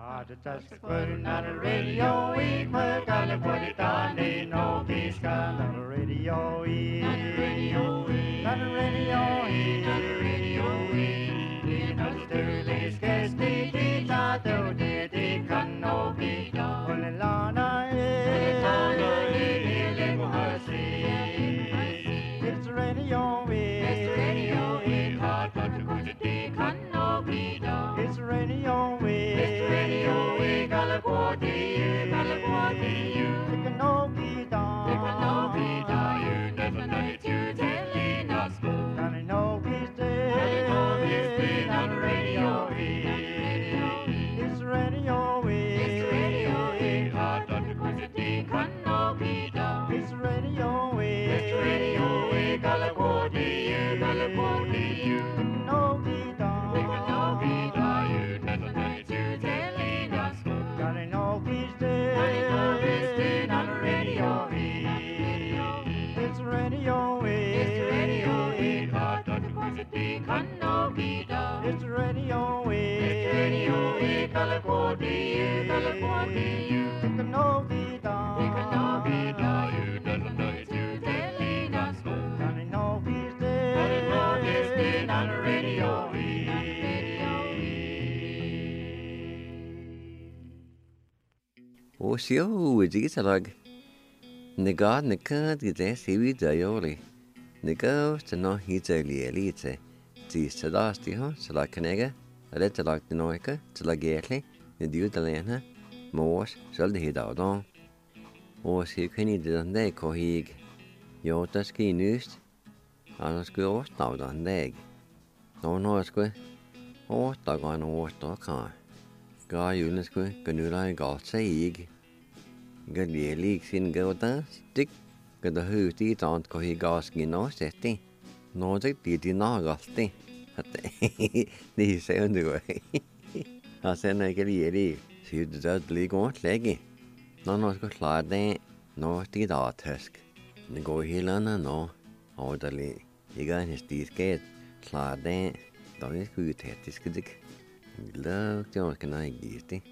Just putting on the radio, we gotta put it on the no disco. On the radio, on the radio, on the radio, on the radio. In the Sterling Sketch, the Tato, the Canopi, on the Lana, it's the radio, it's the radio, hot to go to the Canopi, it's the radio, it's the radio, California, California, the Canopi, the Canopi, you never know to telling us, Canopi's dead, Canopi's dead on the radio, it's the radio, it's the radio, hot to go to the Canopi, it's the radio, it's the radio, California, California, Canopi, the Canopi, you never know to telling us, Canopi's dead on the radio, it's the radio, it's the radio, hot to go to the Canopi, it's the radio, it's the radio, California, California, the Canopi, you never know to telling us, Canopi's dead on the radio. O sio jisalag. Negad nekad gide sivi dayoli. Negos to no hiteli elite. Ti sadasti ho, sala kanega, aletalag dinoika, salagetli, nidu dalena, mos, sal de hidadon. O si kini de kohig. Jotaski nust. Anasko ostaudan deg. No nosko. Ostagan ostakan. Ga julesko kanula galseig. Gadelig sin gauta stick. Gada huti tant kohi gaski no setti. No di nagalti. Ni se undergo. Sen geli. Si dad ligon legi. No nosko klade. No di datask. Go hilana no. Orderly. Igan his disket. Klade. Dan is goed hettiskedik. Glög jag kan jag giste.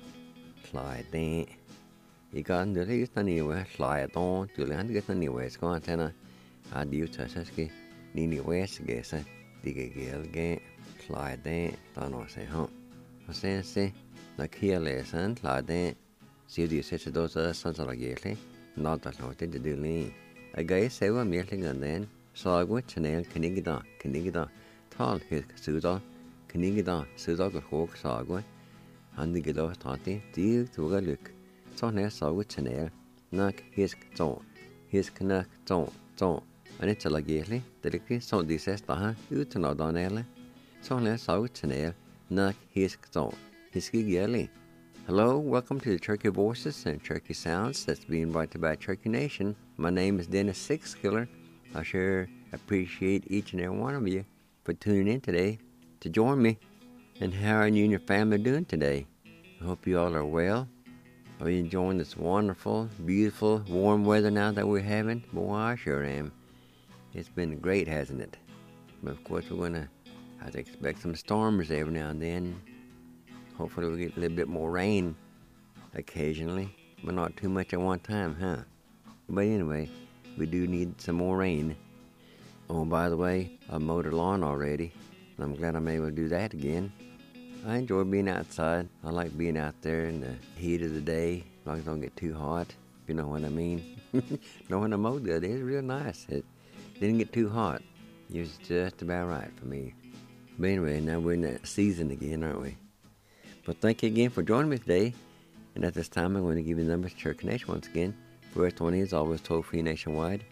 Klade. Igan det är anyway. Klade. Du han get anyway. Ska han tjäna. Adiu tasaski. Ni wes gesa. Digelge. Klade. Dan och se ha. Och sen se. Na kielesan klade. Ser du sätter då så sansalageli. Nada låter det duli. Jag ser vad mer länge den. Sagu channel kanigida. Tal his suda. Kanigida suda går hok sagu. Han digger då tati. Dig tuga luk. Så när sagu channel. Nak his zon. His knak zon. Anit salageli. Delikvi så dises daha utan av danele. Så när sagu channel. Nak his zon. His gigeli. Hello, welcome to the Turkey Voices and Turkey Sounds that's being brought to you by Turkey Nation. My name is Dennis Sixkiller. I sure appreciate each and every one of you for tuning in today to join me. And how are you and your family doing today? I hope you all are well. Are you enjoying this wonderful, beautiful, warm weather now that we're having? Boy, I sure am. It's been great, hasn't it? But of course, we're going to have to expect some storms every now and then. Hopefully we'll get a little bit more rain occasionally, but not too much at one time, huh? But anyway, we do need some more rain. Oh, by the way, I mowed the lawn already, and I'm glad I'm able to do that again. I enjoy being outside. I like being out there in the heat of the day, as long as it don't get too hot, if you know what I mean. Know when I mowed the other day, it was real nice. It didn't get too hot. It was just about right for me. But anyway, now we're in that season again, aren't we? But thank you again for joining me today. And at this time, I'm going to give you the numbers to Turkey Nation once again. First one is always toll-free nationwide,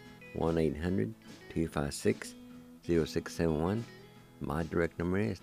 1-800-256-0671. My direct number is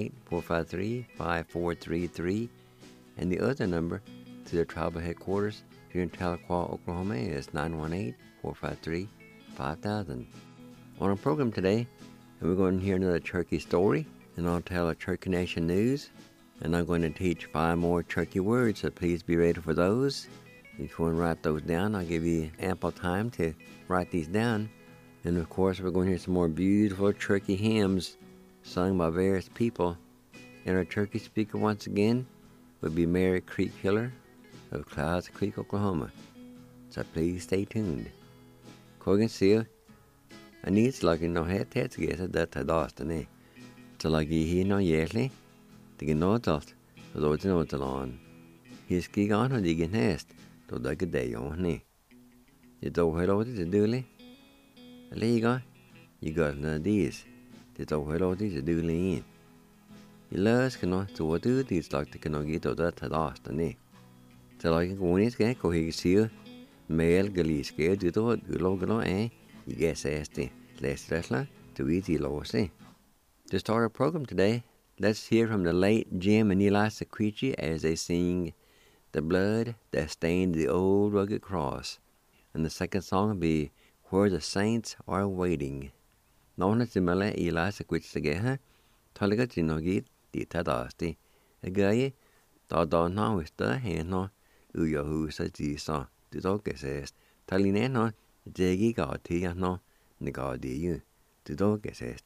918-453-5433. And the other number to the tribal headquarters here in Tahlequah, Oklahoma is 918-453-5000. On our program today, we're going to hear another Turkey story, and I'll tell a Turkey Nation news. And I'm going to teach 5 more Turkey words, so please be ready for those. If you want to write those down, I'll give you ample time to write these down. And of course, we're going to hear some more beautiful Turkey hymns sung by various people. And our Turkey speaker once again would be Mary Creek Killer of Clouds Creek, Oklahoma. So please stay tuned. Kogan sier, I need to like no head to get that to Dawson. To like he no yearly, to get no dust, to those no to lawn. He's gig on or digging nest, to like a day on me. You don't hello to dooley. A lega, you got none of these. You don't hello to dooley in. You love cannot to what do these like to cannot get to that to Dawson. So like when it's get go he see male galis get you to glo you guess asti less to easy lossy. To start our program today, let's hear from the late Jim and Eliza Creechy as they sing The Blood That Stained the Old Rugged Cross. And the second song will be Where the Saints Are Waiting. Known as the Malay Eliza Creechy together, Taliga Jinogit, the Tadasti, a guy, da now is the hand no, uyo who says Jesus, the dog says, Talineno, Jaggy got tea no, Nigadi you, the dog says.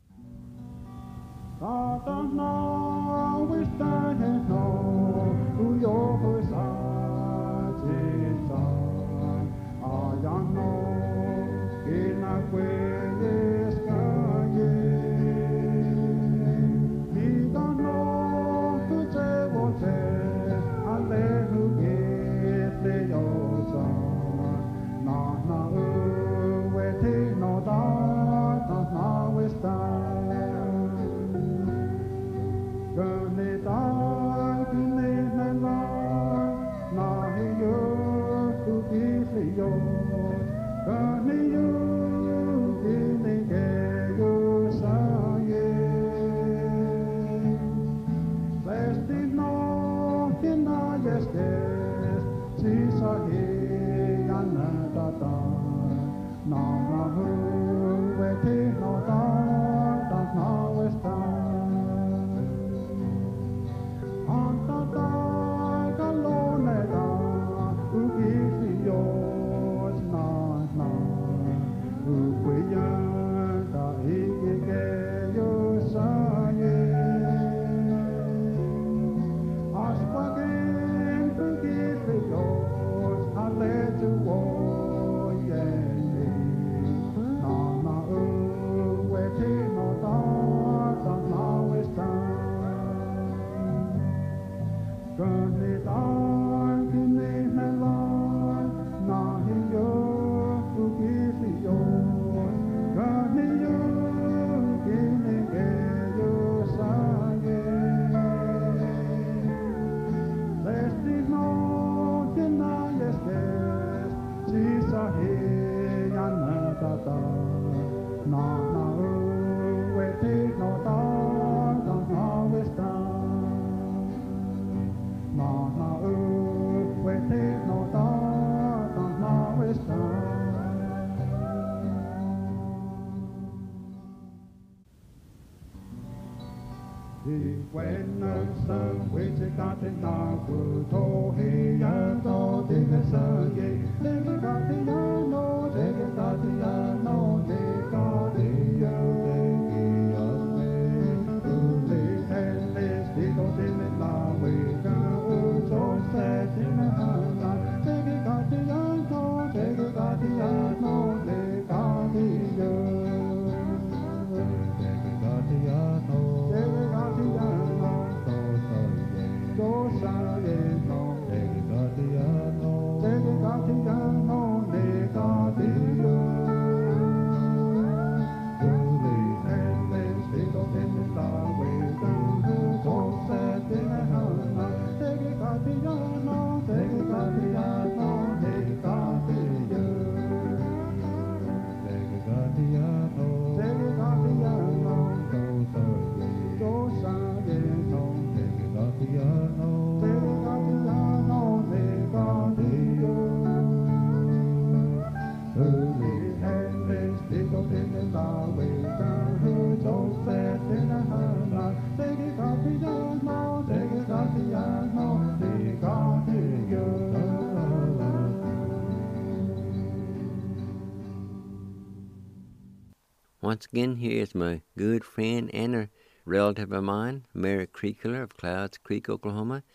Once again, here is my good friend and a relative of mine, Mary Creek Killer of Clouds Creek, Oklahoma,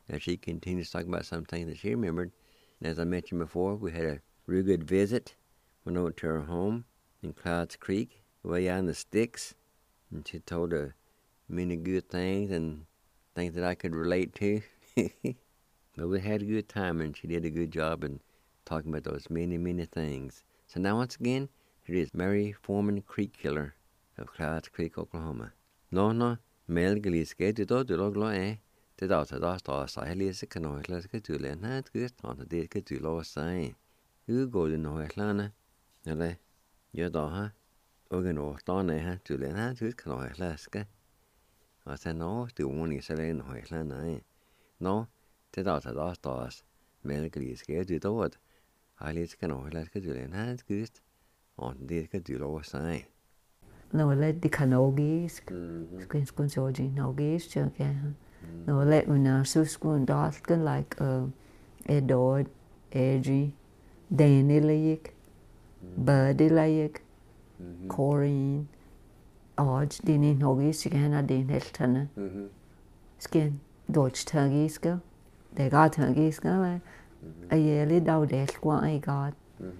And she continues talking about some things that she remembered. And as I mentioned before, we had a real good visit. Went over to her home in Clouds Creek, way out in the sticks. And she told her many good things and things that I could relate to. But we had a good time, and she did a good job in talking about those many, many things. So now once again, here is Mary Foreman Creek Killer of Clouds Creek, Oklahoma. No, Mel Galiske, du log det da sa lese kanøyla skal du le na det han det skal du lov sig. Går det nå klane. Eller ja da ha. Og nå da ne du le na du kanøyla skal. Og så nå du ordentlig så le nå klane. Nå det da Mel Galiske du da lese kanøyla skal du le na det det skal du lov sig. No, let the canogisk. Skun Georgie nogisk chaka. No, let when suskun daskan like Edord, Adri, Danny Layik, Buddy Layik, Corrine, Odge, Dini nogisk chaka din heltana. Skin Dodge tagiska. They got tagiska like a yearly dow desk what I got.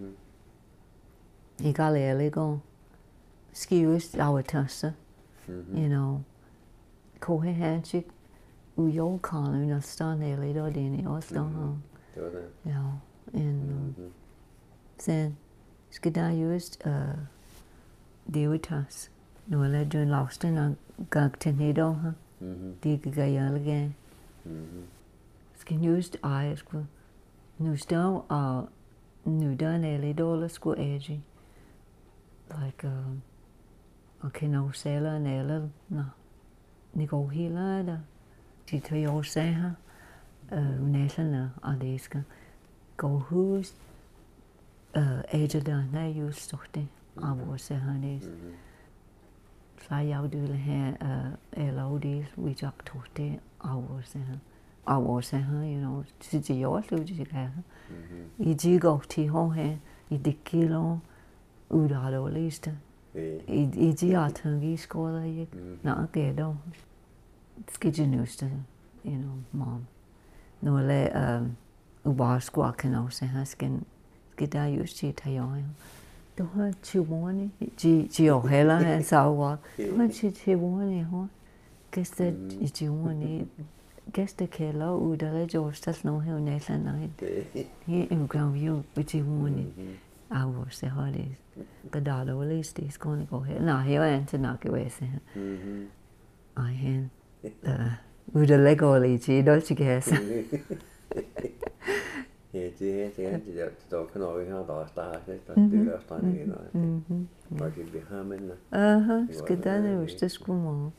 He got a go. Excuse our tassa, you know. Kohe handshake, uyo kanu na stan eli do dini ostan. You know, and then skida used diutas. No le dun lost in gag tenido, digayal again. Skin used eyes go. Nu stan nu done eli dola sco edgy. Like okay, no sailor and ella no. Nico hila da. She to your say her. Nation adiska. Go who's age da na used to the I was say her this. Fly out do the hair elodies we jack to the I was say her, you know, she's yours to the hair. You go to home hair, you dikilo, udado list. I atangi skola yik na kedo skijinust you know mom no le ubar squat can se haskin skida yushi tayo do ha chiwoni ji o hela and sawa ha chiwoni ho guess that chiwoni guess the kelo udale jostas no he nesan night he ugram you chiwoni I was the holidays. Gadalo at least he's going to go ahead. No, he went to knock away. I had with a Lego leachy, don't you guess? Yeah, det kan nog ikke have der start det der start igen. Var det vi har men. Skal der jo det skulle må.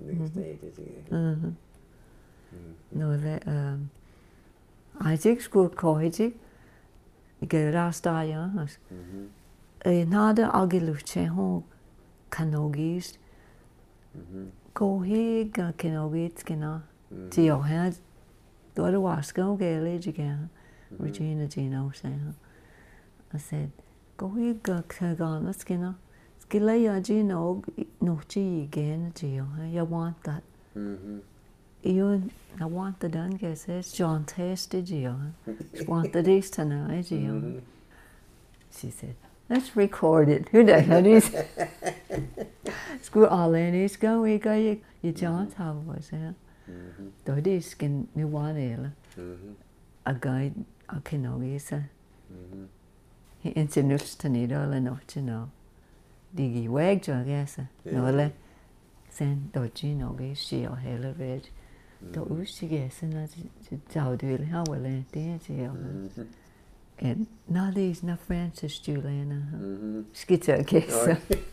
No, that I think skulle kohiti. Get rasta ja. Nada agiluche ho kanogis. Go he ga kanogits kena. Ti o ha do the waska gele again. Regina Gino said. I said, go he ga kagana skina. Skilla ya Gino no chi again Gio. You want that. You I want the done guess it's John tasted Gio. Want the days tonight, Gio. She said, let's record it. Who the hell is School all in is go we go you John's how was it? Do this can new one a guy a kinogisa. He insinuates to need all the note, you know. Diggy wag I guess. No le sen do Gino be she or hella red. Do she guess and I do how well and and now these not Francis Juliana. Skitzer guess.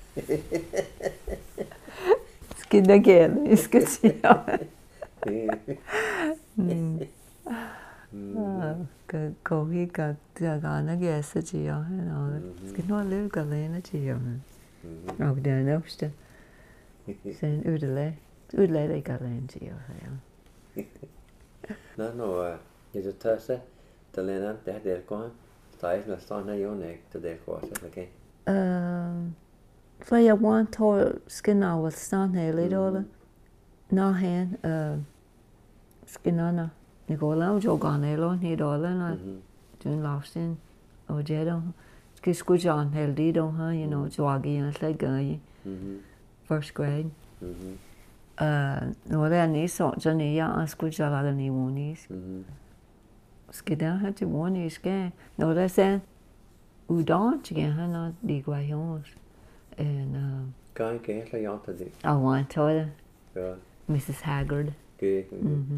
Skin again, is good. Go he got the gana guess at you know. Skin no live galena to you. Oh, there no still. Sen udele they got into you. No, is it Thursday? The Lena, they're going. Stais na stan her Jonek to their course, okay? For you want to skin out with stan her little. No hand, skin on Nicola jo ganelo ni dola na dun lafsin o jedo. Skis go John heldido ha, you know, joagi and like guy. First grade. No le ni so jani ya asku jala ni wonis. Skida ha to wonis ke. No le sen udon again ha na di guayons. And Guy ke la yanta di. I want to Ja. Mrs. Haggard. Ke.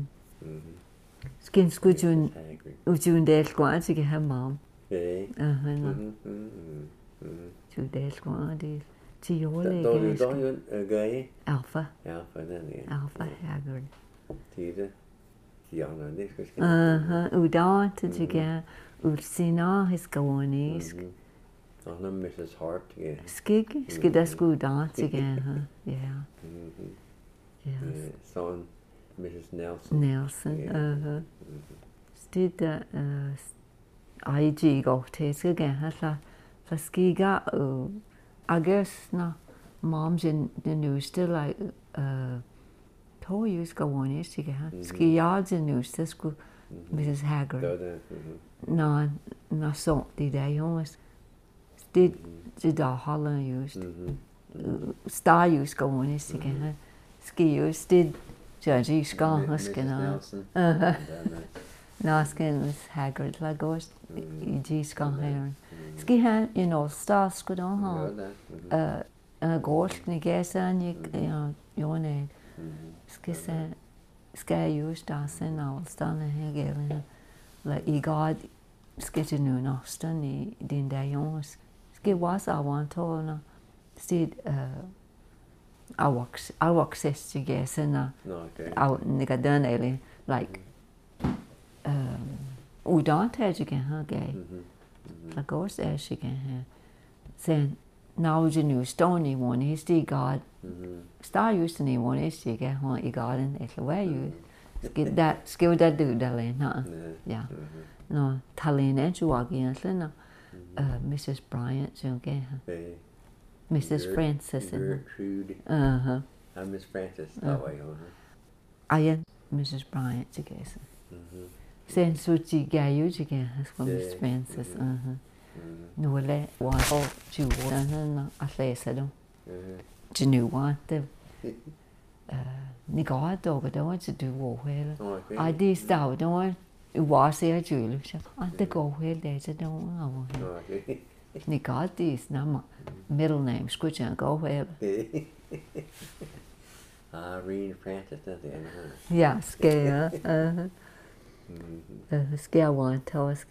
Skin skujun ujun del kwan to get her mom. Ke. No. Two days kwan di. Ti yole Då again. yun guy. Alpha. Ja, för den är. Alpha Haggard. Tide. Tiana det ska ske. Udon to get Ursina his gawanis. Och nu Mrs. Hart ja. Skida skudon to get her. Yeah. Yes. Son Mrs. Nelson. Nelson. Stid IG go tes again hasla skiga I guess na mom's in the news still like to use go on is to get ski yards in news this go Mrs. Haggard na so did I almost did the Holland used star use go on is to get ski use did Judge Scott Huskin Naskin was Haggard like goes G Scott Heron ski had you know stars good on a ghost ni guess and you your name ski said sky use dancing all stand again like he got sketching new nostan ni din dayons ski was I want to no stid I walk says to guess and out nigga done really like udon tage again huh gay like goes as again then now you new stony one is the god star used to need one is the get one you got in it's the way you get that skill that do that huh yeah no Talin and you again no Mrs. Bryant so get Mrs. Francis Gertrude. I'm Miss Francis that way on her. I am Mrs. Bryant to guess. Sen suchi gayu to guess from Miss Francis. No le one oh you want a place I don't. Do you want the ni god dog don't want to do well. I did start don't want it was there Julie. I think go well there I don't want. Ni god this number middle name squidge and go well. Irene Francis at the end. Yeah, scare. Scare one tell us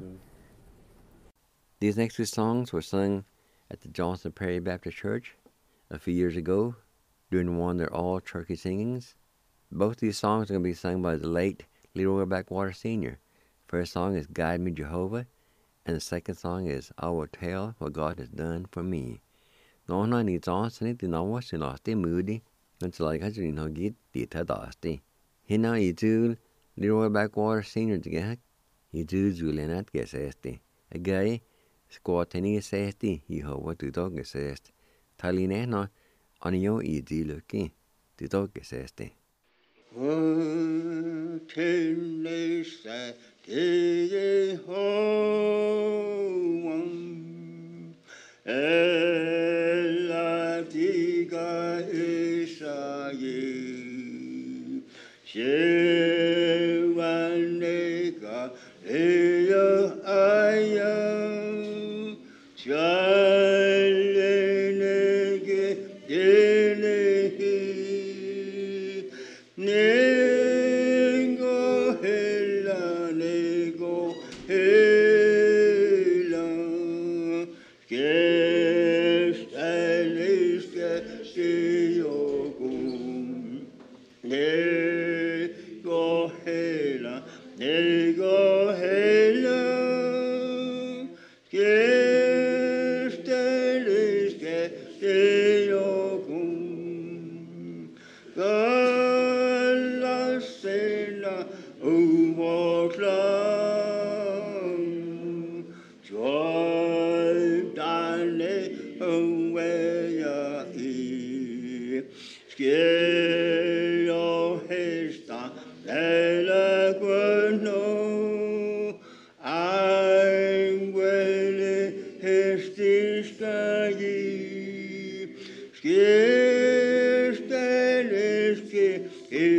These next two songs were sung at the Johnson Prairie Baptist Church a few years ago during one of their all turkey singings. Both these songs are going to be sung by the late Leroy Backwater Sr. First song is Guide Me Jehovah, and the second song is I Will Tell What God Has Done For Me. Nó ni Johnson thì nó was in lost moody until like has no get the tadasti. He now he do Leroy Backwater Senior to get he do Julian at guess esti. A guy squat any safety he ho what to dog assist. Taline no on your e d looking to dog assist. Ella diga Isaie, Shewanega Ea Aya, Chalenege Delehi, Nego Hela, Nego Hela, Ella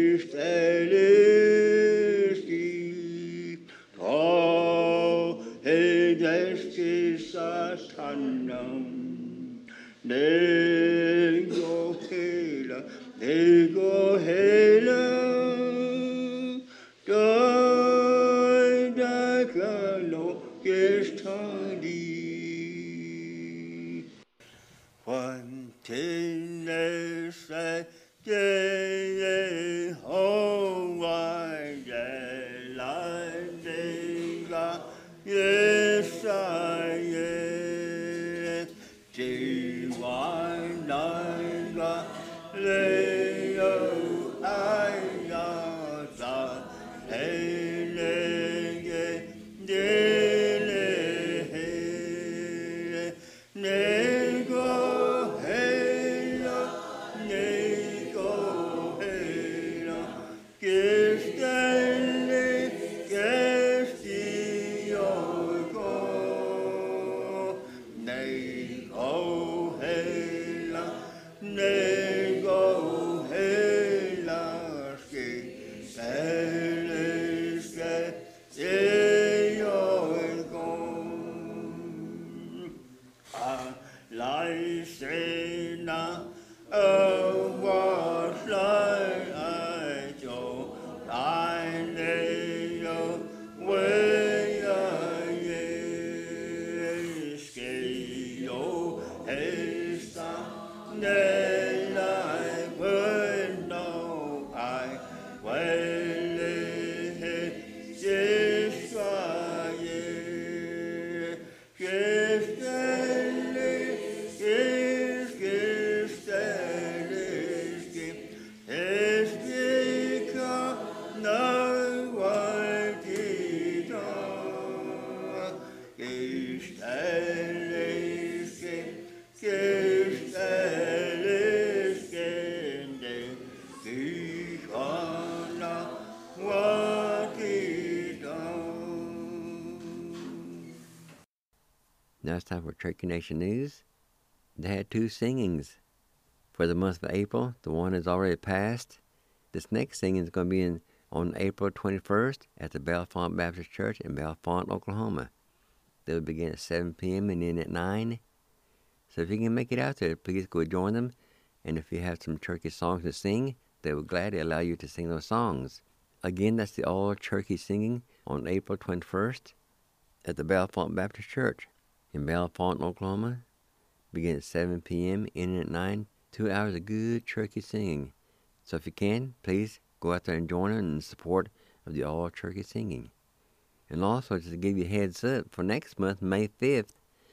Now it's time for Cherokee Nation News. They had 2 singings for the month of April. The one is already passed. This next singing is going to be on April 21st at the Bellefonte Baptist Church in Bellefonte, Oklahoma. They will begin at 7 p.m. and end at 9. So if you can make it out there, please go join them. And if you have some Cherokee songs to sing, they will gladly allow you to sing those songs. Again, that's the all Cherokee singing on April 21st at the Bellefonte Baptist Church in Bellefonte, Oklahoma. Begin at 7 p.m., ending at 9. 2 hours of good Cherokee singing. So if you can, please go out there and join them in support of the all Cherokee singing. And also, just to give you a heads up, for next month, May 5th,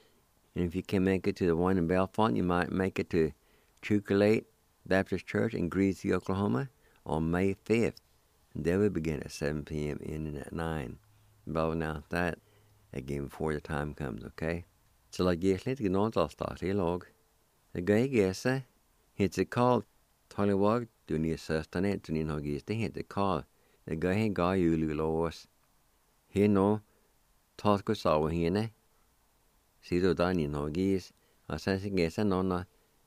and if you can make it to the one in Bellefonte, you might make it to Chucalate Baptist Church in Greasy, Oklahoma on May 5th. And they will begin at 7 p.m., ending at 9. But I'll announce that again before the time comes, okay? Så la ges litt grann avstartig lag. Det gøy gese, heter Karl Tallewag, du nye søsterne, du nye hagis, det heter Karl. Det gøy he ga julelås. Her nå, tasko sawa hene, sier da nye hagis, og sen så gese nonna,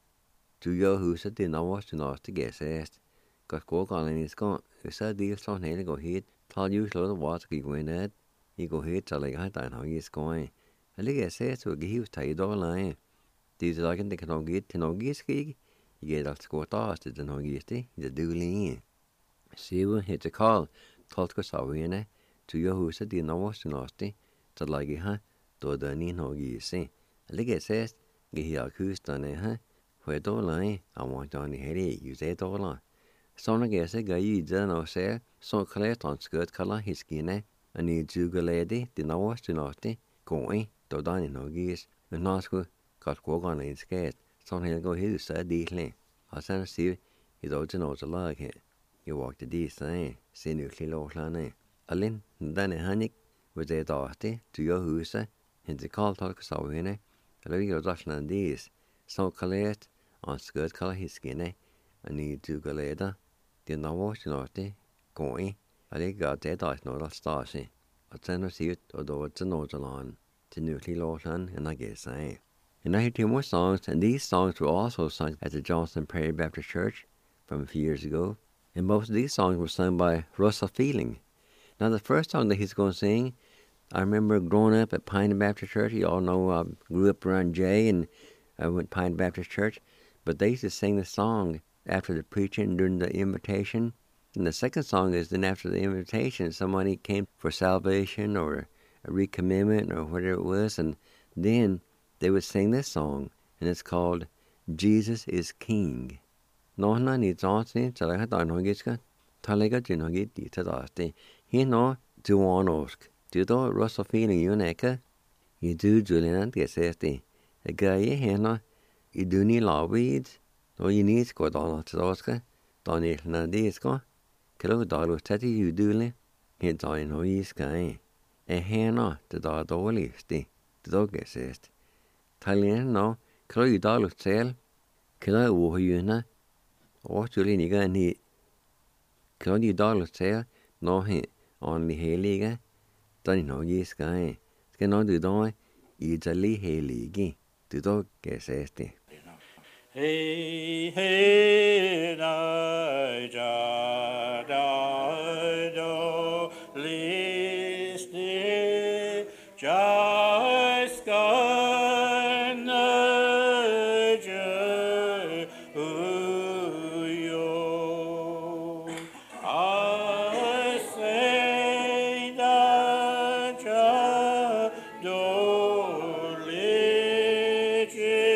du gjør huset din av oss, du naste gese est. Gat gå galen i skån, usa del sånn hele gå hit, tal juslås og vask i gå inn et, i gå hit, så legger han den hagis skån. Jeg ligger og ser så gehivs ta i dårlig. Disse dagen det kan noe til noe skrig. Jeg alt skått av til den noe til det dårlige. Sivu heter Karl, tolker sauene, du gjør huset din av oss naste, så legger han da den i noe gise. Jeg ligger og ser, gehir kustene her, for jeg dårlig, jeg want on i hele, jeg ser dårlig. Sånne gese ga i den og ser, så klart han skøt kaller hiskene, og ni jugelede din av oss naste, gå i. Da dan i nogis, men nå skulle godt gå gane i skat, sånn hele går helt så ditlig. Og sen sier, i dag til noe til lag her. Jeg valgte disse, sin uklig lovslande. Alin, denne hannik, hvor det dagte, du gjør huset, hente kalltolk sa henne, eller vi gjør dagsland dis, så kallet, og skøt kaller hiskene, og ni dugaleder, det nå til noe, gå i, og det gav det dag noe til stasi. Og sen sier, og da til noe til land. To nuclear Lawson, and I guess I. And I hear 2 more songs, and these songs were also sung at the Johnson Prairie Baptist Church from a few years ago. And most of these songs were sung by Russell Feeling. Now the first song that he's going to sing, I remember growing up at Pine Baptist Church. You all know I grew up around Jay, and I went to Pine Baptist Church. But they used to sing the song after the preaching during the invitation. And the second song is then after the invitation, somebody came for salvation or a recommitment or whatever it was, and then they would sing this song, and it's called Jesus is King. Nó ni Johnson, so I don't know it's got Talega Junogit, Tadaste. He no Juanosk. Do do Russell Feeling you neka? You do Julian get safety. A guy hena, you do need law weeds, or you need squad on Tadaska, Donny Nandisco. Kilo dog tatty you do, he don't know he's guy. A hena, the dog listi, the dog get said. Talian no, kilo you dog sale, kilo woo you na. Or Julian you got any. Kilo you dog sale, no he only heliga. Don't know yes guy. Scan on the door, easily heligi. The dog get said. Hey, hey, na, ja, da, do, liste, ja, skan, je, yo. I say that ja, do, liste,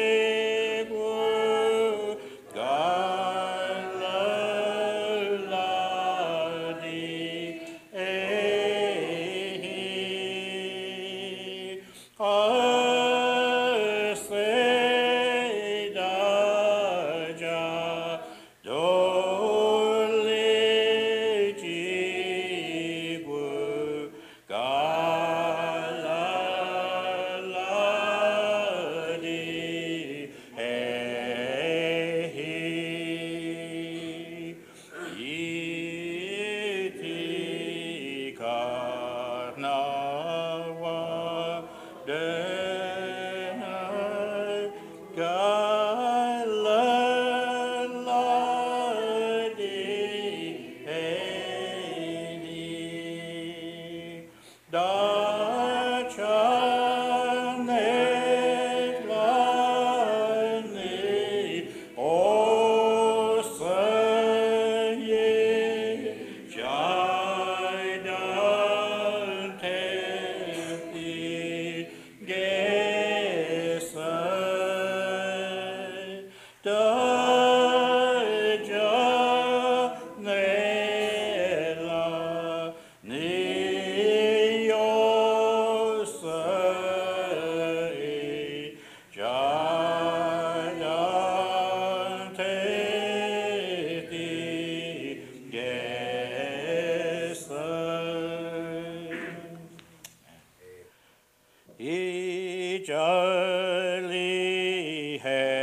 Jolly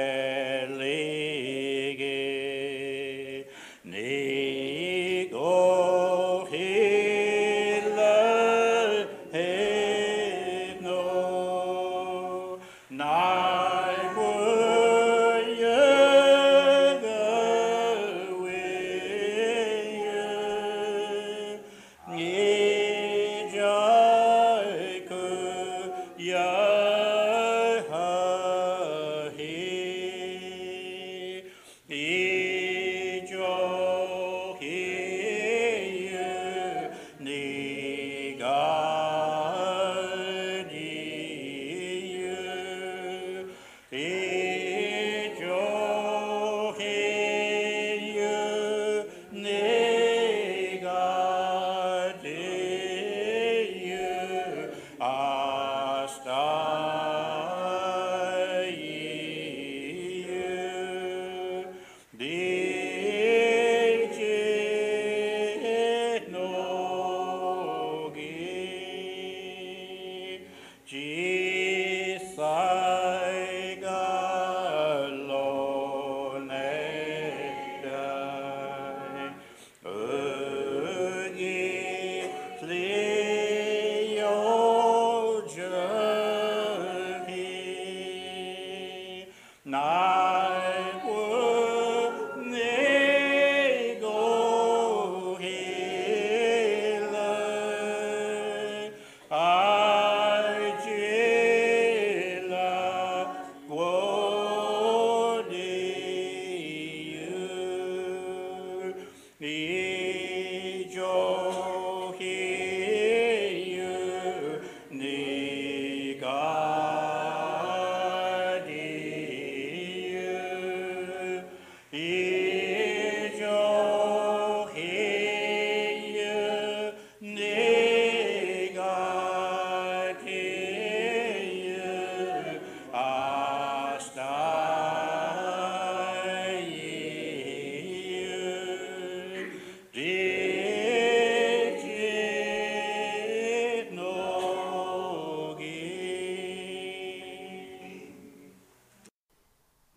Hellige, Nigo Hille Hegno, Nai Wurje,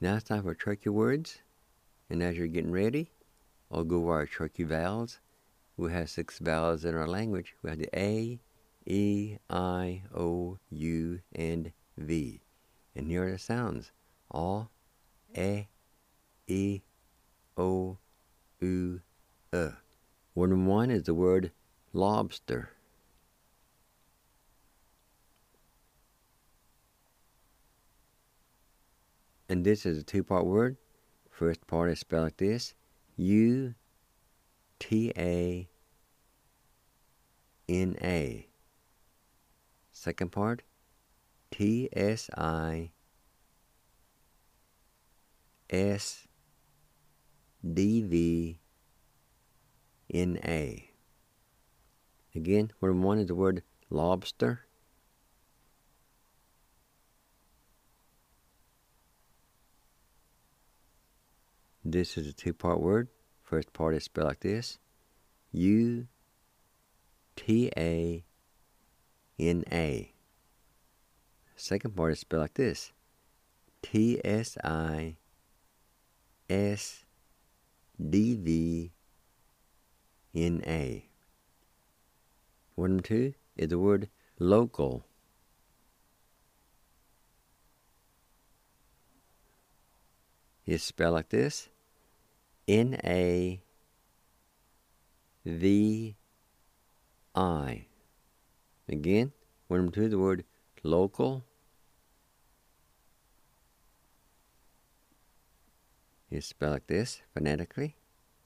Now it's time for Cherokee words. And as you're getting ready, I'll go over our Cherokee vowels. We have 6 vowels in our language. We have the A, E, I, O, U, and V. And here are the sounds. A, E, O, U, Word number 1 is the word lobster. And this is a 2-part word. First part is spelled like this: U-T-A-N-A. Second part, T-S-I-S-D-V-N-A. Again, word number 1 is the word lobster. This is a 2-part word. First part is spelled like this: U-T-A-N-A. Second part is spelled like this: T-S-I-S-D-V-N-A. Word number 2 is the word local. It's spelled like this: N-A-V-I. Again, word number 2 is the word local. It's spelled like this phonetically: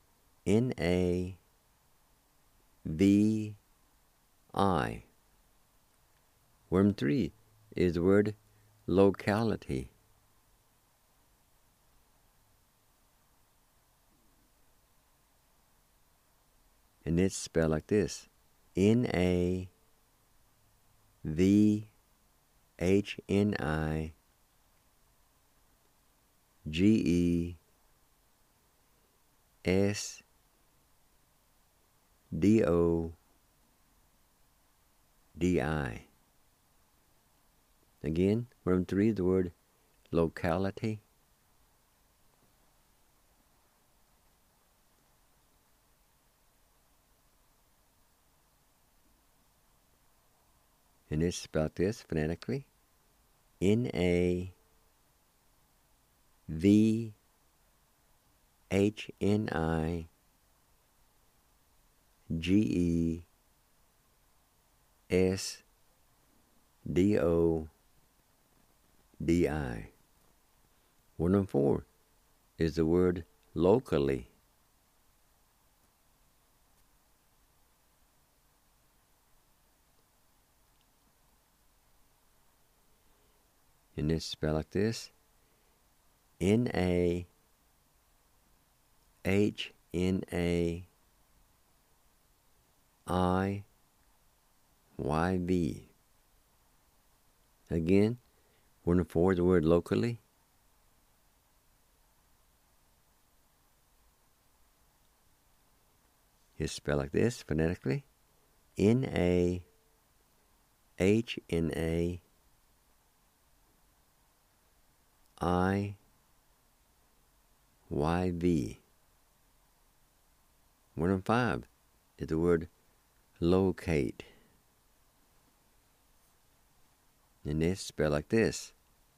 N-A-V-I. Word number 3 is the word locality. And it's spelled like this: N-A-V-H-N-I-G-E-S-D-O-D-I. Again, word number 3 is the word locality. And it's spelled this phonetically: N-A-V-H-N-I-G-E-S-D-O-D-I. Word number 4 is the word locally. And it's spelled like this: N-A-H-N-A-I-Y-V. Again, word number 4 is the word locally. It's spelled like this phonetically: N-A-H-N-A-I-Y-V. Word number 5 is the word locate. And it's spelled like this: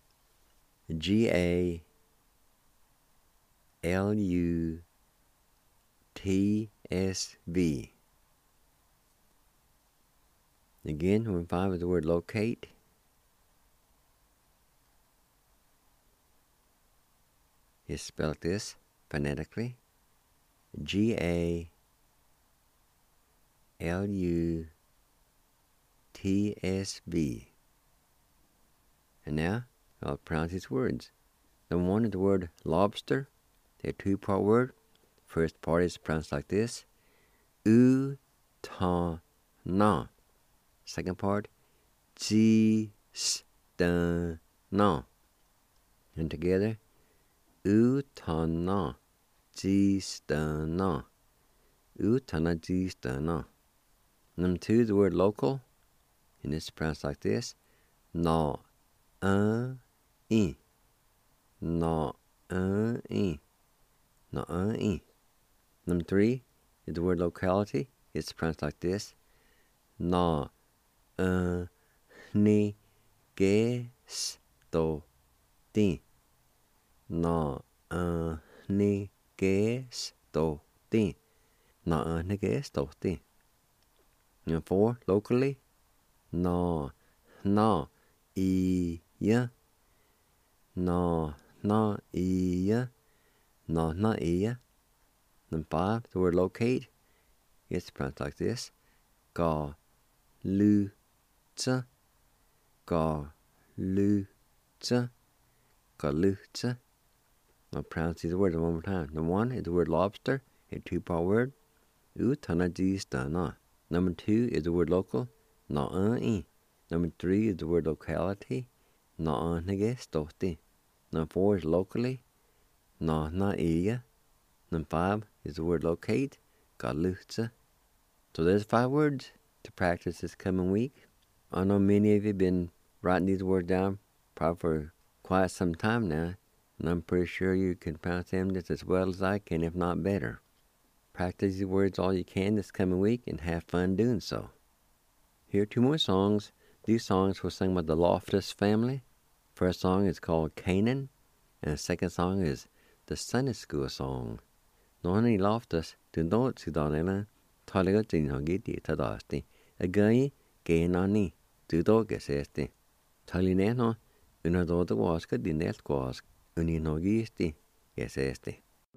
G-A-L-U-T-S-V. Again, word number 5 is the word locate. It's spelled like this phonetically: G-A-L-U-T-S-V. And now I'll pronounce these words. Number 1 is the word lobster. They're a 2-part word. First part is pronounced like this: U-ta-na. Second part, G-s-ta-na. And together, U-ta-na, G-s-ta-na. U-ta-na, G-s-ta-na. Number 2 is the word local. And it's pronounced like this: na-a-in. Na e. Na e. Number 3 is the word locality. It's pronounced like this. Na ni ges to ti. Na ni ges to ti. Na ni ges to ti. Number 4, locally. Na i ya. Na i ya. Na i ya. Number 5, the word locate. It's pronounced like this. Ga lu tsa. Ga lu tsa. Ga lu tsa. I'll pronounce these words one more time. Number 1 is the word lobster, a 2-part word. U tana jis da na. Number 2 is the word local. Na e. Number 3 is the word locality. Na nige stoti. Number 4 is locally. Na iya. Number 5 is the word locate. Ga lu tsa. So there's 5 words to practice this coming week. I know many of you have been writing these words down probably for quite some time now, and I'm pretty sure you can pronounce them just as well as I can, if not better. Practice these words all you can this coming week and have fun doing so. Here are 2 more songs. These songs were sung by the Loftus family. First song is called Canaan, and the second song is the Sunday School song. Noni Loftus, to know to Donella. Taliga Jinogiti Tadasti, a guy, gay nani, to dog assesti. Talineno, unadoda waska di netquas, uninogisti, yes esti.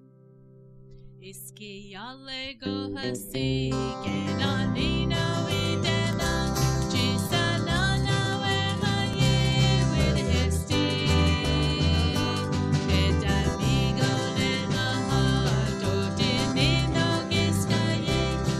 Iski yale go hasi, genani no idena, chisana na wehaye with hesti. Etamigo lena hato dinino giskaye.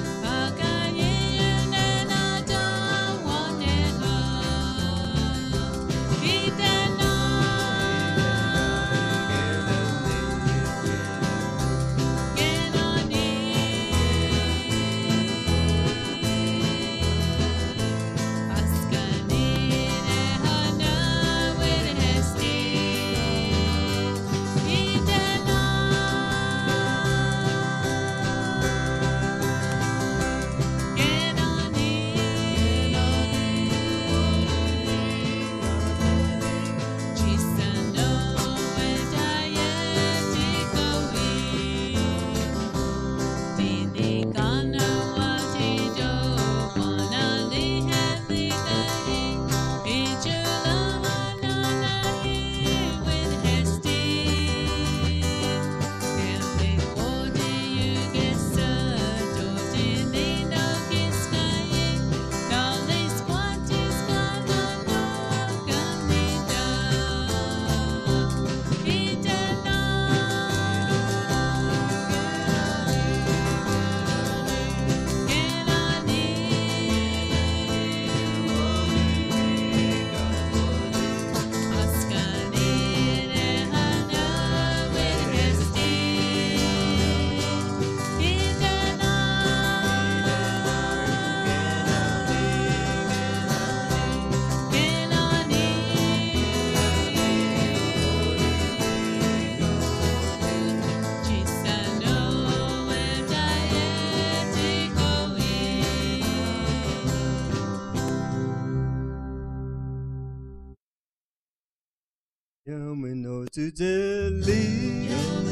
Yamino to jelly,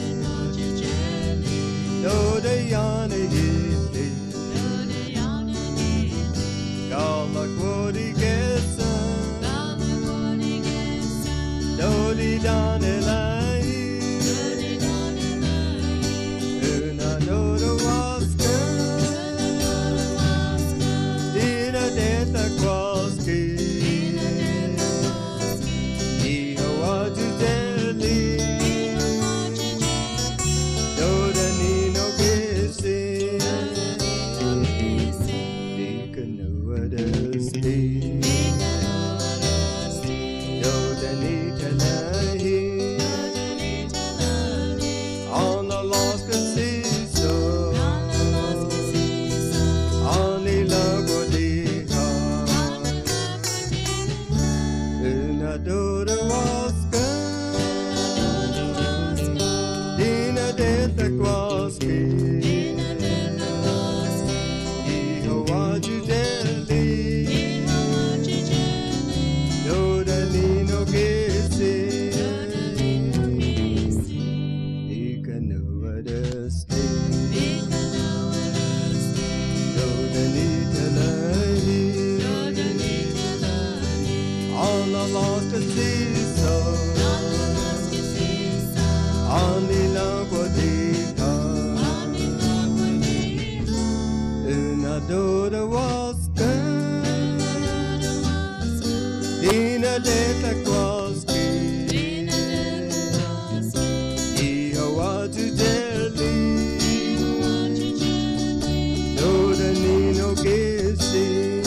no de yana hili, gala quodi gesa, no di dane lai, una no do waska, dina denta quaski. Yo, Danita, the was good. In a little crossky. Iho watu jelly. No the nino kissy.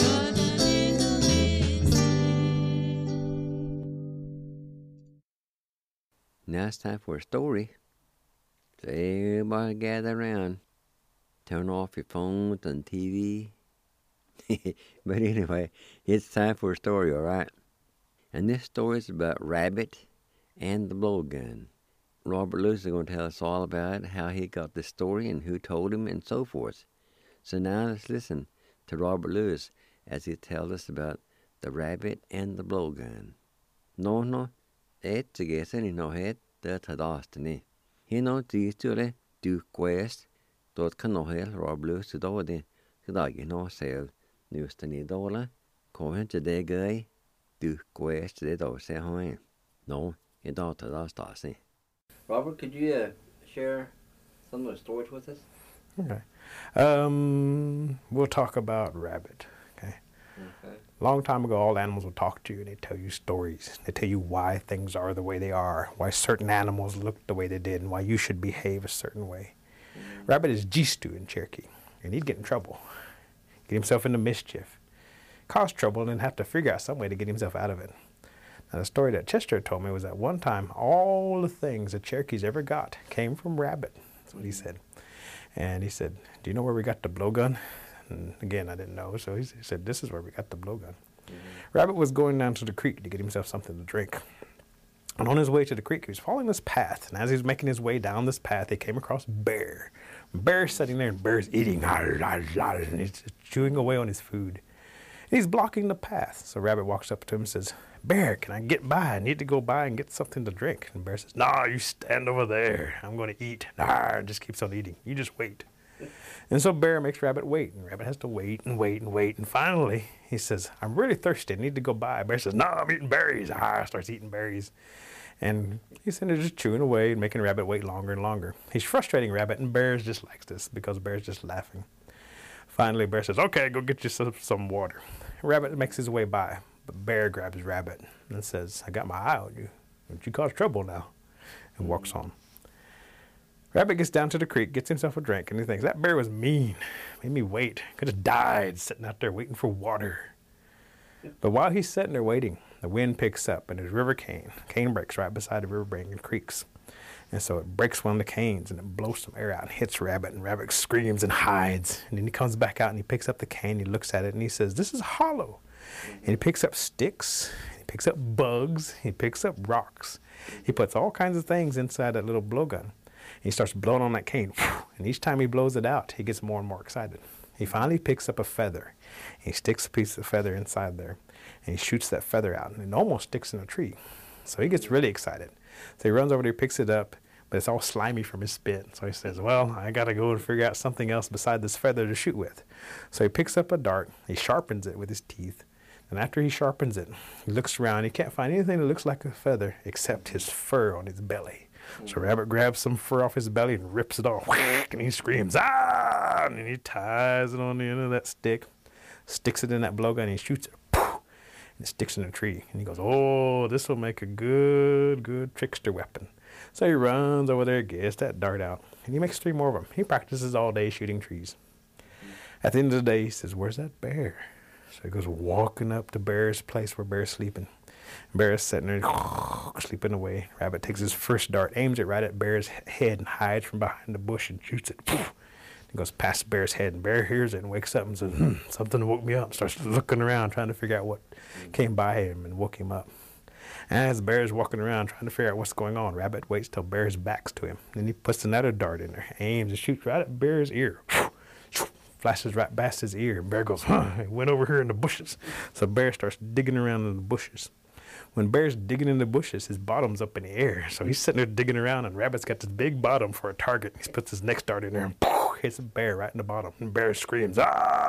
Now it's time for a story. So everybody gather around. Turn off your phones and TV. But anyway, it's time for a story, all right? And this story is about Rabbit and the blowgun. Robert Lewis is going to tell us all about it, how he got the story and who told him and so forth. So now let's listen to Robert Lewis as he tells us about the Rabbit and the blowgun. No, etsigesen I no het det hadastani. Hino tisture du quest dot canohel Robert Lewis to do det. Dag no sel nustani dola. Kohen to de guy du quest det do se hoin. No, it don't hadastani. Robert, could you share some of the stories with us? Okay. We'll talk about Rabbit. Okay. Long time ago, all animals will talk to you and they tell you stories. They tell you why things are the way they are, why certain animals look the way they did, and why you should behave a certain way. Rabbit is Jistu in Cherokee, and he'd get in trouble, get himself into mischief, cause trouble, and then have to figure out some way to get himself out of it. Now, the story that Chester told me was that one time all the things the Cherokees ever got came from Rabbit. That's what he said. And he said, do you know where we got the blowgun? And again, I didn't know, so he said, this is where we got the blowgun. Rabbit was going down to the creek to get himself something to drink. And on his way to the creek, he was following this path. And as he was making his way down this path, he came across Bear. Bear's sitting there, and Bear's eating. And he's chewing away on his food. And he's blocking the path. So Rabbit walks up to him and says, Bear, can I get by? I need to go by and get something to drink. And Bear says, nah, you stand over there. I'm going to eat. Nah, just keeps on eating. You just wait. And so Bear makes Rabbit wait, and Rabbit has to wait and wait and wait. And finally, he says, I'm really thirsty. I need to go by. Bear says, no, I'm eating berries. Starts eating berries. And he's sitting there just chewing away and making Rabbit wait longer and longer. He's frustrating Rabbit, and Bear just likes this because Bear's just laughing. Finally, Bear says, okay, go get you some water. Rabbit makes his way by, but Bear grabs Rabbit and says, I got my eye on you. Don't you cause trouble now? And walks on. Rabbit gets down to the creek, gets himself a drink, and he thinks, that bear was mean. Made me wait. Could have died sitting out there waiting for water. But while he's sitting there waiting, the wind picks up, and there's river cane. Cane breaks right beside the river bank and creeks. And so it breaks one of the canes, and it blows some air out and hits Rabbit, and Rabbit screams and hides. And then he comes back out, and he picks up the cane, he looks at it, and he says, this is hollow. And he picks up sticks, he picks up bugs, he picks up rocks. He puts all kinds of things inside that little blowgun. He starts blowing on that cane, and each time he blows it out, he gets more and more excited. He finally picks up a feather. He sticks a piece of feather inside there, and he shoots that feather out, and it almost sticks in a tree. So he gets really excited. So he runs over there, picks it up, but it's all slimy from his spit. So he says, well, I got to go and figure out something else beside this feather to shoot with. So he picks up a dart, he sharpens it with his teeth, and after he sharpens it, he looks around. He can't find anything that looks like a feather except his fur on his belly. So Rabbit grabs some fur off his belly and rips it off, and he screams, ah! And he ties it on the end of that stick, sticks it in that blowgun, and he shoots it, and it sticks in a tree. And he goes, oh, this will make a good trickster weapon. So he runs over there, gets that dart out, and he makes 3 more of them. He practices all day shooting trees. At the end of the day, he says, where's that bear? So he goes walking up to Bear's place where Bear's sleeping. Bear is sitting there sleeping away. Rabbit takes his first dart, aims it right at Bear's head, and hides from behind the bush and shoots it. He goes past Bear's head, and Bear hears it and wakes up and says, something woke me up. Starts looking around, trying to figure out what came by him and woke him up. And as Bear's walking around trying to figure out what's going on, Rabbit waits till Bear's back's to him. Then he puts another dart in there, aims and shoots right at Bear's ear. Flashes right past his ear. Bear goes, it went over here in the bushes. So Bear starts digging around in the bushes. When Bear's digging in the bushes, his bottom's up in the air. So he's sitting there digging around, and Rabbit's got this big bottom for a target. He puts his next dart in there and hits Bear right in the bottom. And Bear screams,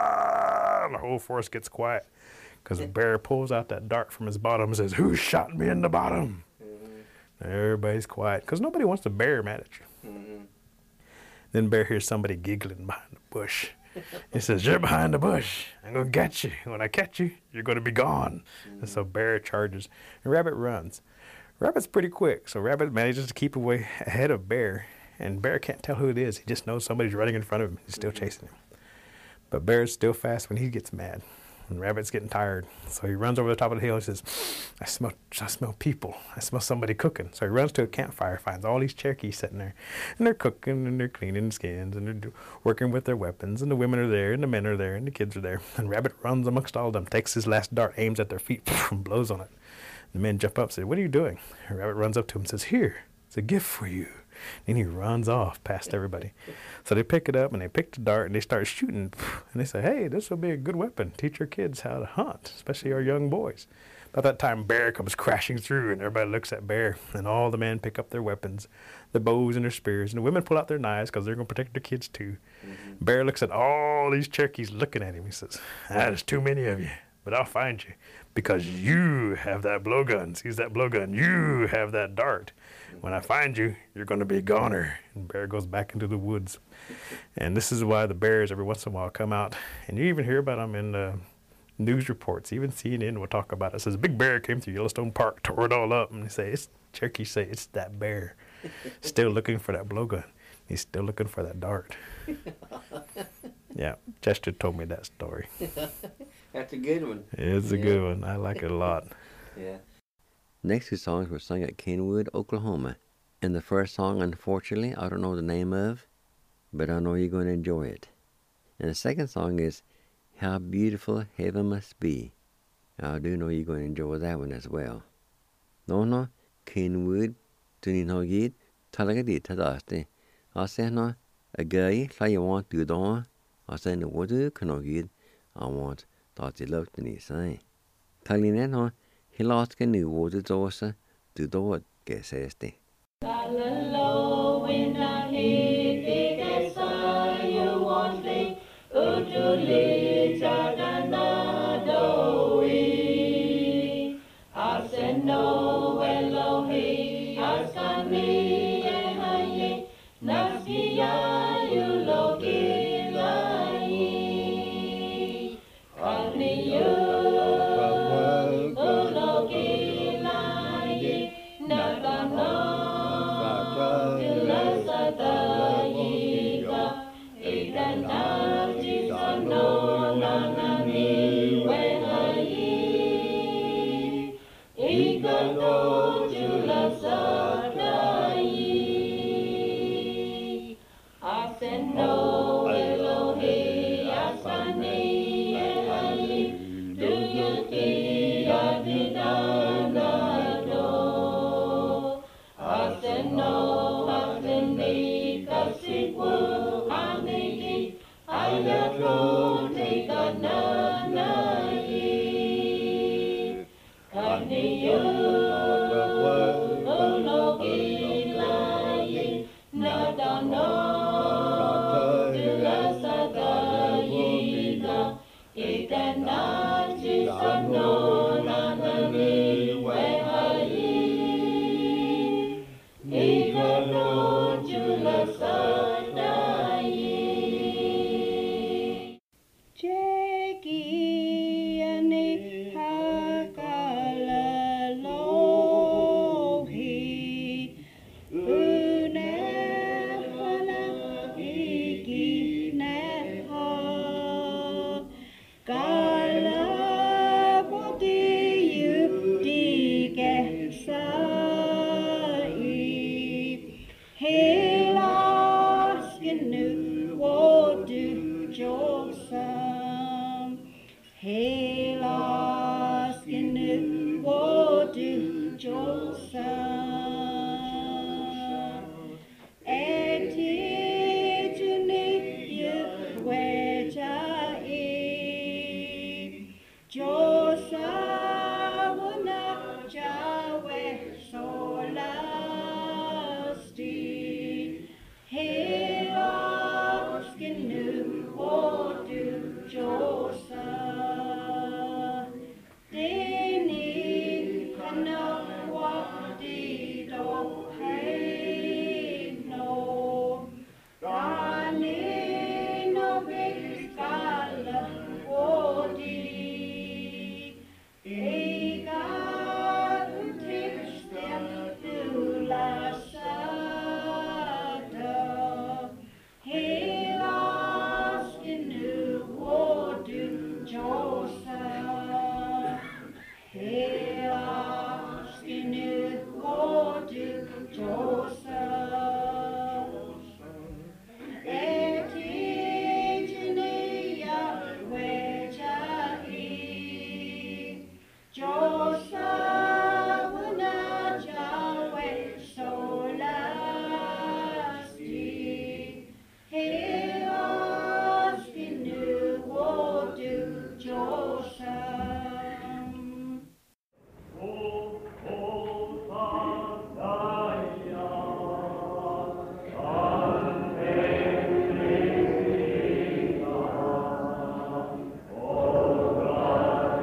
ah! And the whole forest gets quiet because Bear pulls out that dart from his bottom and says, who shot me in the bottom? Everybody's quiet because nobody wants a bear mad at you. Then Bear hears somebody giggling behind the bush. He says, "You're behind the bush. I'm going to get you. When I catch you, you're going to be gone." And so Bear charges, and Rabbit runs. Rabbit's pretty quick, so Rabbit manages to keep away ahead of Bear, and Bear can't tell who it is. He just knows somebody's running in front of him. He's still chasing him. But Bear's still fast when he gets mad, and Rabbit's getting tired. So he runs over the top of the hill and says, I smell people. I smell somebody cooking. So he runs to a campfire, finds all these Cherokees sitting there, and they're cooking, and they're cleaning skins, and they're working with their weapons, and the women are there, and the men are there, and the kids are there. And Rabbit runs amongst all of them, takes his last dart, aims at their feet, and blows on it. The men jump up and say, "What are you doing?" And Rabbit runs up to him and says, "Here, it's a gift for you." And he runs off past everybody. So they pick it up, and they pick the dart, and they start shooting. And they say, "Hey, this will be a good weapon. Teach your kids how to hunt, especially our young boys." About that time, Bear comes crashing through, and everybody looks at Bear. And all the men pick up their weapons, their bows and their spears. And the women pull out their knives because they're going to protect their kids too. Bear looks at all these Cherokees looking at him. He says, "There's too many of you, but I'll find you. Because you have that blowgun." Sees that blowgun. "You have that dart. When I find you, you're going to be a goner." And Bear goes back into the woods. And this is why the bears every once in a while come out. And you even hear about them in news reports. Even CNN will talk about it. It says, "A big bear came through Yellowstone Park, tore it all up." And they say, Cherokees say, "It's that bear. Still looking for that blowgun. He's still looking for that dart." Yeah, Chester told me that story. That's a good one. It's a good one. I like it a lot. Yeah. Next two songs were sung at Kenwood, Oklahoma. And the first song, unfortunately, I don't know the name of, but I know you're going to enjoy it. And the second song is How Beautiful Heaven Must Be. I do know you're going to enjoy that one as well. No, Kenwood, Tuninogid, Talagadi Tadasti. I say no, a guy, like you want to do, I say no, what do you I want. Thought you looked and he say. Talin no, he lost a new water dosa to do it, guess este.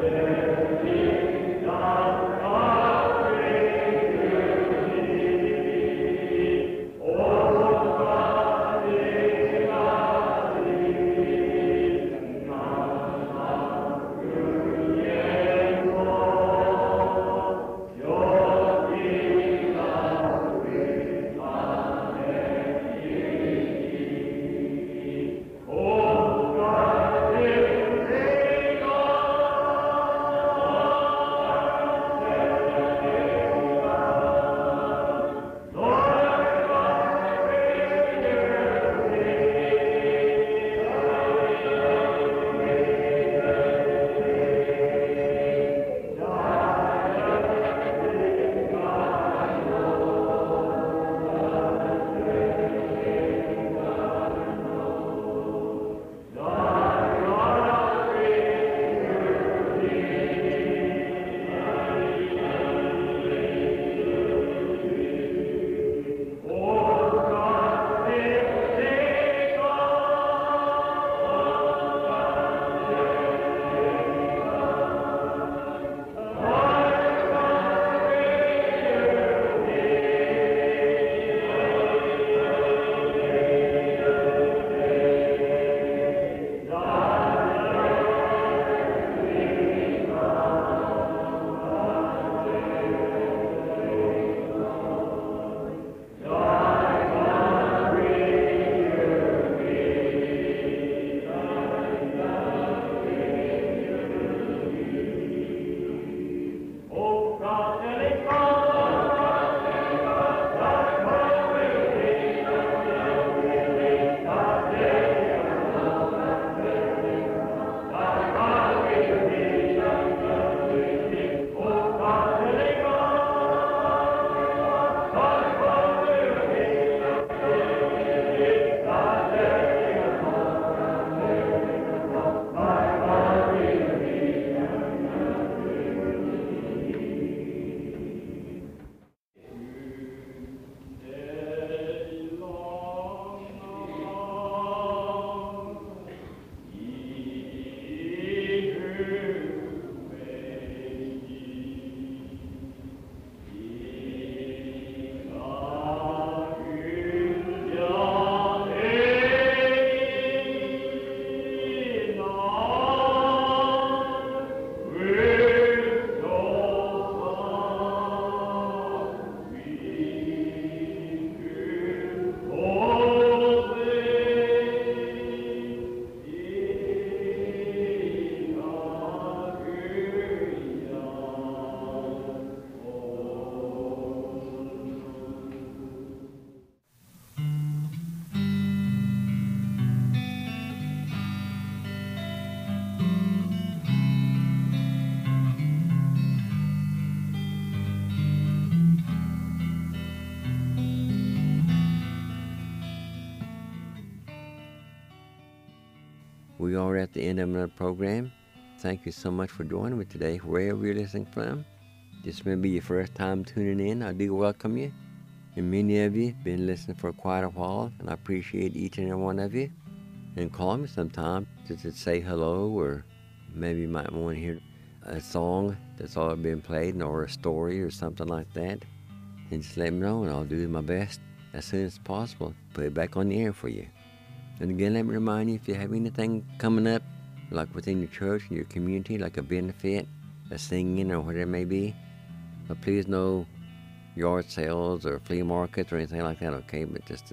We are at the end of another program. Thank you so much for joining me today, wherever you're listening from. This may be your first time tuning in. I do welcome you. And many of you have been listening for quite a while, and I appreciate each and every one of you. And call me sometime just to say hello, or maybe you might want to hear a song that's already been played, or a story or something like that. And just let me know, and I'll do my best as soon as possible to put it back on the air for you. And again, let me remind you, if you have anything coming up, like within your church and your community, like a benefit, a singing, or whatever it may be, but please no yard sales or flea markets or anything like that, okay? But just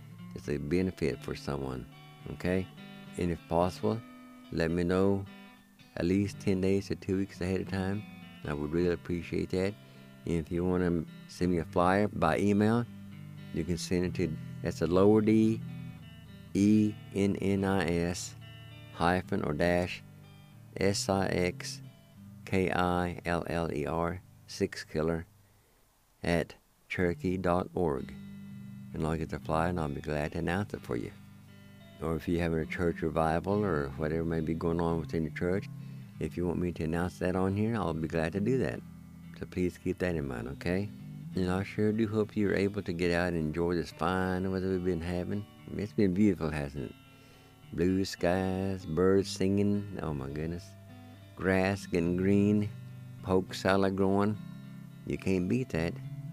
a benefit for someone, okay? And if possible, let me know at least 10 days to 2 weeks ahead of time. I would really appreciate that. And if you want to send me a flyer by email, you can send it to, that's a lower D, ENNIS hyphen or dash SIXKILLER 6 killer at Cherokee.org. And I'll get the flyer and I'll be glad to announce it for you. Or if you're having a church revival or whatever may be going on within your church, if you want me to announce that on here, I'll be glad to do that. So please keep that in mind, okay? And I sure do hope you're able to get out and enjoy this fine weather we've been having. I mean, it's been beautiful, hasn't it? Blue skies, birds singing, oh my goodness. grass getting green, poke salad growing. You can't beat that.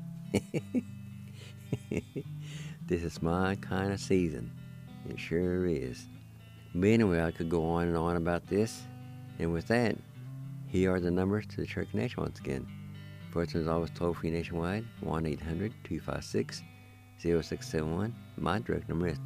This is my kind of season. It sure is. But anyway, I could go on and on about this. And with that, here are the numbers to the Cherokee Nation once again. First is always toll-free nationwide, 1-800-256-0671. My direct number is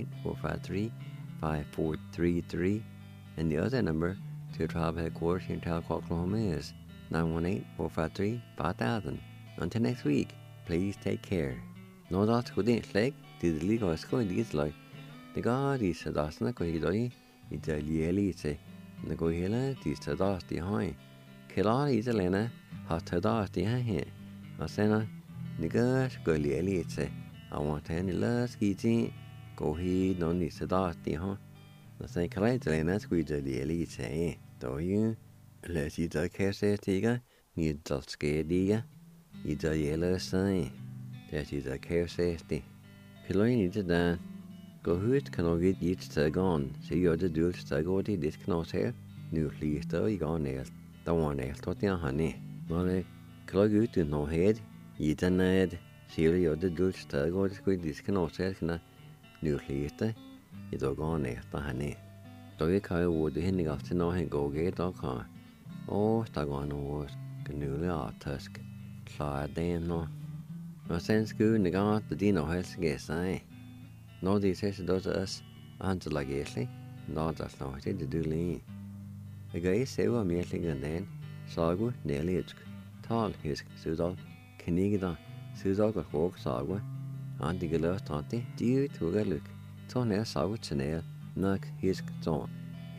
918-453-5433. And the other number to the tribe headquarters here in Tahlequah, Oklahoma is 918-453-5000. Until next week, please take care. No that's good in leg, did the legal school in these like the god is a dasna go hidoi, it's a lielite, the go hilla, this to das the high. Killa is a lena, hot to das the high. A sena, the girl go lielite. I want any last eating, go he no need to das the high. The same correct lena squeeze the lielite, do you? Let's eat the casse tiger, need the scared digger, it's a yellow sign. That is a care safety. Pilloin is done. Go hoot can I get each tag on. See you're the dual tag or this knot here. New least though you gone nail. The one nail tot your honey. Molly, clog you to no head. Eat a ned. See you're the dual tag or this knot here. New least you don't gone nail the honey. Do you call wood the hinting after no and go get or car? Oh, stag on was canoe art tusk. Slide damn no. No sense good the god the dino has guess I. No these says does us answer like yesterday. No that's not it to do lean. The guy say what me and then sagu nearly it's tall his Sudal Kenigda Sudal got walk sagu and the girl tante due to a look. Tone sagu chanel nuck his zone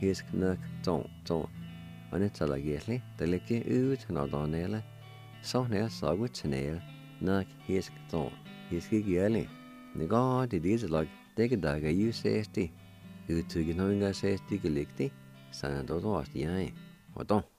and it's like yesterday the lick out not on nail. So near sagu chanel. Nak his thought, his giggy. The god it is like take a dagger you say, you took it knowing I say, stick a lickty, son, don't wash the eye. What don't?